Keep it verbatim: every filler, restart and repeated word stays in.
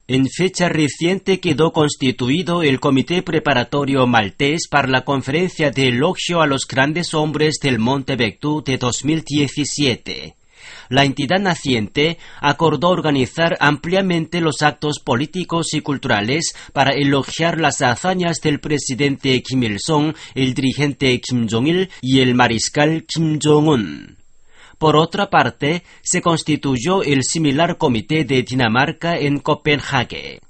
En fecha reciente quedó constituido el Comité Preparatorio Maltés para la Conferencia de Elogio a los Grandes Hombres del Monte Baekdu de dos mil diecisiete. La entidad naciente acordó organizar ampliamente los actos políticos y culturales para elogiar las hazañas del presidente Kim Il-sung, el dirigente Kim Jong-il y el mariscal Kim Jong-un. Por otra parte, se constituyó el similar comité de Dinamarca en Copenhague.